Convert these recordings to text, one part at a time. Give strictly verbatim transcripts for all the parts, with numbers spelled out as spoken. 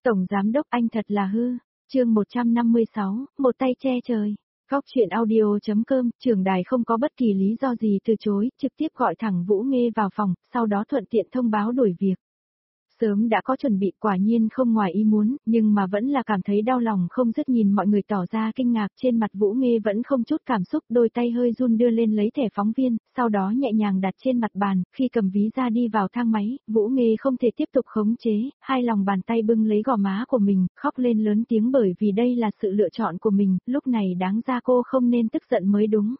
Tổng giám đốc anh thật là hư. Chương một trăm năm mươi sáu, một tay che trời. Góc chuyện audio.com, trưởng đài không có bất kỳ lý do gì từ chối, trực tiếp gọi thẳng Vũ Nghê vào phòng, sau đó thuận tiện thông báo đổi việc. Sớm đã có chuẩn bị, quả nhiên không ngoài ý muốn, nhưng mà vẫn là cảm thấy đau lòng không dứt nhìn mọi người tỏ ra kinh ngạc, trên mặt Vũ Nghê vẫn không chút cảm xúc, đôi tay hơi run đưa lên lấy thẻ phóng viên, sau đó nhẹ nhàng đặt trên mặt bàn, khi cầm ví ra đi vào thang máy, Vũ Nghê không thể tiếp tục khống chế, hai lòng bàn tay bưng lấy gò má của mình, khóc lên lớn tiếng bởi vì đây là sự lựa chọn của mình, lúc này đáng ra cô không nên tức giận mới đúng.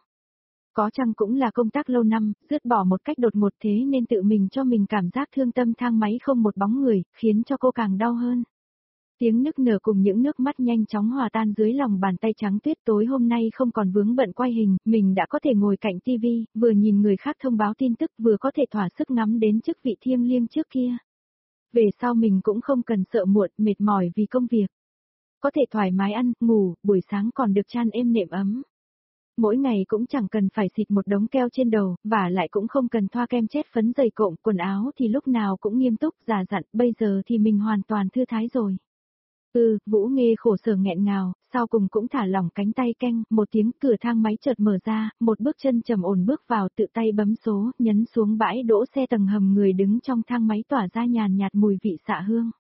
Có chăng cũng là công tác lâu năm, dứt bỏ một cách đột ngột thế nên tự mình cho mình cảm giác thương tâm, thang máy không một bóng người, khiến cho cô càng đau hơn. Tiếng nức nở cùng những nước mắt nhanh chóng hòa tan dưới lòng bàn tay trắng tuyết, tối hôm nay không còn vướng bận quay hình, mình đã có thể ngồi cạnh tivi, vừa nhìn người khác thông báo tin tức vừa có thể thỏa sức ngắm đến chức vị thiêng liêng trước kia. Về sau mình cũng không cần sợ muộn, mệt mỏi vì công việc. Có thể thoải mái ăn, ngủ, buổi sáng còn được chan êm nệm ấm. Mỗi ngày cũng chẳng cần phải xịt một đống keo trên đầu, và lại cũng không cần thoa kem chét phấn dày cộm, quần áo thì lúc nào cũng nghiêm túc, già dặn, bây giờ thì mình hoàn toàn thư thái rồi. Ừ, Vũ Nghê khổ sở nghẹn ngào, sau cùng cũng thả lỏng cánh tay canh, một tiếng cửa thang máy chợt mở ra, một bước chân trầm ổn bước vào, tự tay bấm số, nhấn xuống bãi đỗ xe tầng hầm, người đứng trong thang máy tỏa ra nhàn nhạt mùi vị xạ hương.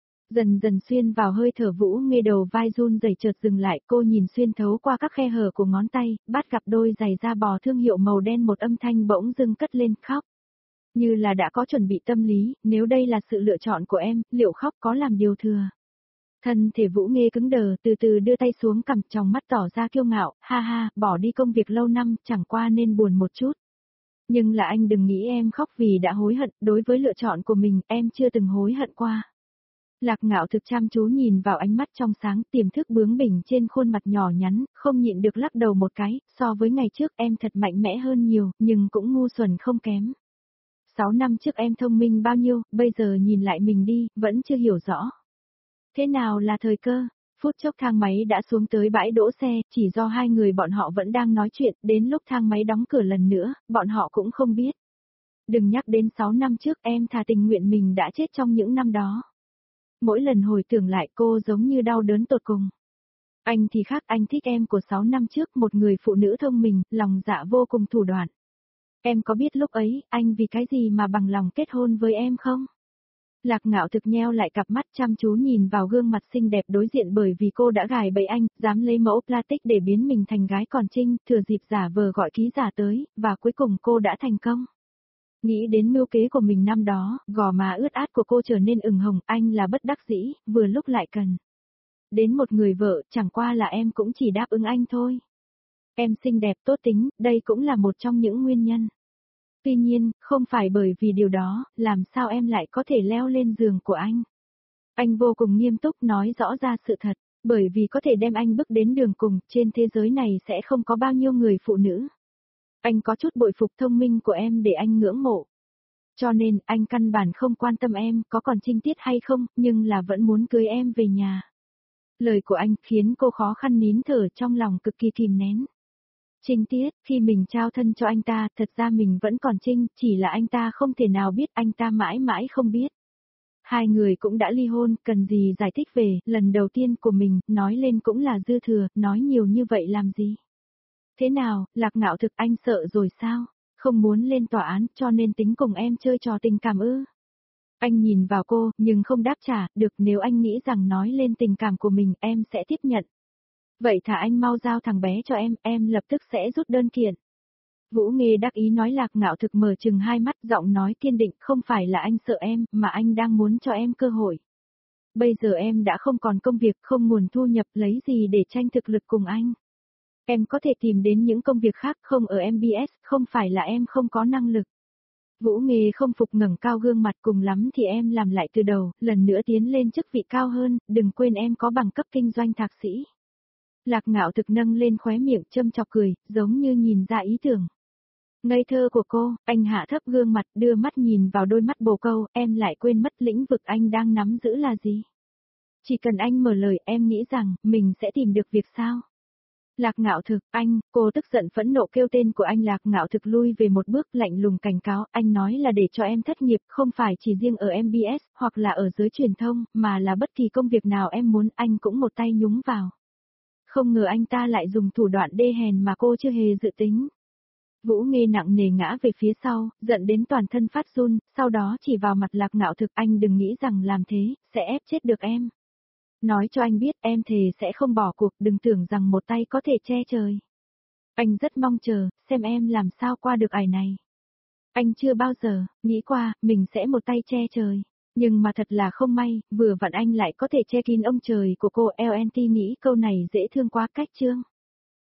Dần dần xuyên vào hơi thở Vũ Nghê, đầu vai run rẩy chợt dừng lại, cô nhìn xuyên thấu qua các khe hở của ngón tay, bắt gặp đôi giày da bò thương hiệu màu đen, một âm thanh bỗng dưng cất lên, khóc. Như là đã có chuẩn bị tâm lý, nếu đây là sự lựa chọn của em, liệu khóc có làm điều thừa? Thân thể Vũ Nghê cứng đờ, từ từ đưa tay xuống cằm, trong mắt tỏ ra kiêu ngạo, ha ha, bỏ đi công việc lâu năm, chẳng qua nên buồn một chút. Nhưng là anh đừng nghĩ em khóc vì đã hối hận, đối với lựa chọn của mình, em chưa từng hối hận qua. Lạc Ngạo thực chăm chú nhìn vào ánh mắt trong sáng, tiềm thức bướng bỉnh trên khuôn mặt nhỏ nhắn, không nhịn được lắc đầu một cái, so với ngày trước em thật mạnh mẽ hơn nhiều, nhưng cũng ngu xuẩn không kém. Sáu năm trước em thông minh bao nhiêu, bây giờ nhìn lại mình đi, vẫn chưa hiểu rõ. Thế nào là thời cơ? Phút chốc thang máy đã xuống tới bãi đỗ xe, chỉ do hai người bọn họ vẫn đang nói chuyện, đến lúc thang máy đóng cửa lần nữa, bọn họ cũng không biết. Đừng nhắc đến sáu năm trước, em thà tình nguyện mình đã chết trong những năm đó. Mỗi lần hồi tưởng lại cô giống như đau đớn tột cùng. Anh thì khác, anh thích em của sáu năm trước, một người phụ nữ thông minh, lòng dạ vô cùng thủ đoạn. Em có biết lúc ấy, anh vì cái gì mà bằng lòng kết hôn với em không? Lạc Ngạo thực nheo lại cặp mắt chăm chú nhìn vào gương mặt xinh đẹp đối diện, bởi vì cô đã gài bẫy anh, dám lấy mẫu plastic để biến mình thành gái còn trinh, thừa dịp giả vờ gọi ký giả tới, và cuối cùng cô đã thành công. Nghĩ đến mưu kế của mình năm đó, gò má ướt át của cô trở nên ửng hồng, anh là bất đắc dĩ, vừa lúc lại cần đến một người vợ, chẳng qua là em cũng chỉ đáp ứng anh thôi. Em xinh đẹp tốt tính, đây cũng là một trong những nguyên nhân. Tuy nhiên, không phải bởi vì điều đó, làm sao em lại có thể leo lên giường của anh. Anh vô cùng nghiêm túc nói rõ ra sự thật, bởi vì có thể đem anh bước đến đường cùng, trên thế giới này sẽ không có bao nhiêu người phụ nữ. Anh có chút bội phục thông minh của em để anh ngưỡng mộ. Cho nên, anh căn bản không quan tâm em có còn trinh tiết hay không, nhưng là vẫn muốn cưới em về nhà. Lời của anh khiến cô khó khăn nín thở, trong lòng cực kỳ kìm nén. Trinh tiết, khi mình trao thân cho anh ta, thật ra mình vẫn còn trinh, chỉ là anh ta không thể nào biết, anh ta mãi mãi không biết. Hai người cũng đã ly hôn, cần gì giải thích về, lần đầu tiên của mình, nói lên cũng là dư thừa, nói nhiều như vậy làm gì? Thế nào, Lạc Ngạo thực, anh sợ rồi sao? Không muốn lên tòa án, cho nên tính cùng em chơi trò tình cảm ư? Anh nhìn vào cô, nhưng không đáp trả, được, nếu anh nghĩ rằng nói lên tình cảm của mình, em sẽ tiếp nhận. Vậy thả anh mau giao thằng bé cho em, em lập tức sẽ rút đơn kiện. Vũ Nghê đắc ý nói. Lạc Ngạo thực mở chừng hai mắt, giọng nói kiên định, không phải là anh sợ em, mà anh đang muốn cho em cơ hội. Bây giờ em đã không còn công việc, không nguồn thu nhập, lấy gì để tranh thực lực cùng anh. Em có thể tìm đến những công việc khác, không ở em bê ét, không phải là em không có năng lực. Vũ Nghê không phục ngẩng cao gương mặt, cùng lắm thì em làm lại từ đầu, lần nữa tiến lên chức vị cao hơn, đừng quên em có bằng cấp kinh doanh thạc sĩ. Lạc Ngạo thực nâng lên khóe miệng châm chọc cười, giống như nhìn ra ý tưởng. Ngây thơ của cô, anh hạ thấp gương mặt, đưa mắt nhìn vào đôi mắt bồ câu, em lại quên mất lĩnh vực anh đang nắm giữ là gì. Chỉ cần anh mở lời, em nghĩ rằng, mình sẽ tìm được việc sao. Lạc Ngạo Thực, anh, cô tức giận phẫn nộ kêu tên của anh. Lạc Ngạo Thực lui về một bước lạnh lùng cảnh cáo, anh nói là để cho em thất nghiệp, không phải chỉ riêng ở em bê ét, hoặc là ở giới truyền thông, mà là bất kỳ công việc nào em muốn anh cũng một tay nhúng vào. Không ngờ anh ta lại dùng thủ đoạn đê hèn mà cô chưa hề dự tính. Vũ Nghê nặng nề ngã về phía sau, giận đến toàn thân phát run, sau đó chỉ vào mặt Lạc Ngạo Thực, anh đừng nghĩ rằng làm thế, sẽ ép chết được em. Nói cho anh biết em thề sẽ không bỏ cuộc, đừng tưởng rằng một tay có thể che trời. Anh rất mong chờ, xem em làm sao qua được ải này. Anh chưa bao giờ nghĩ qua, mình sẽ một tay che trời. Nhưng mà thật là không may, vừa vặn anh lại có thể che kín ông trời của cô. lờ en tê nghĩ câu này dễ thương quá cách chương.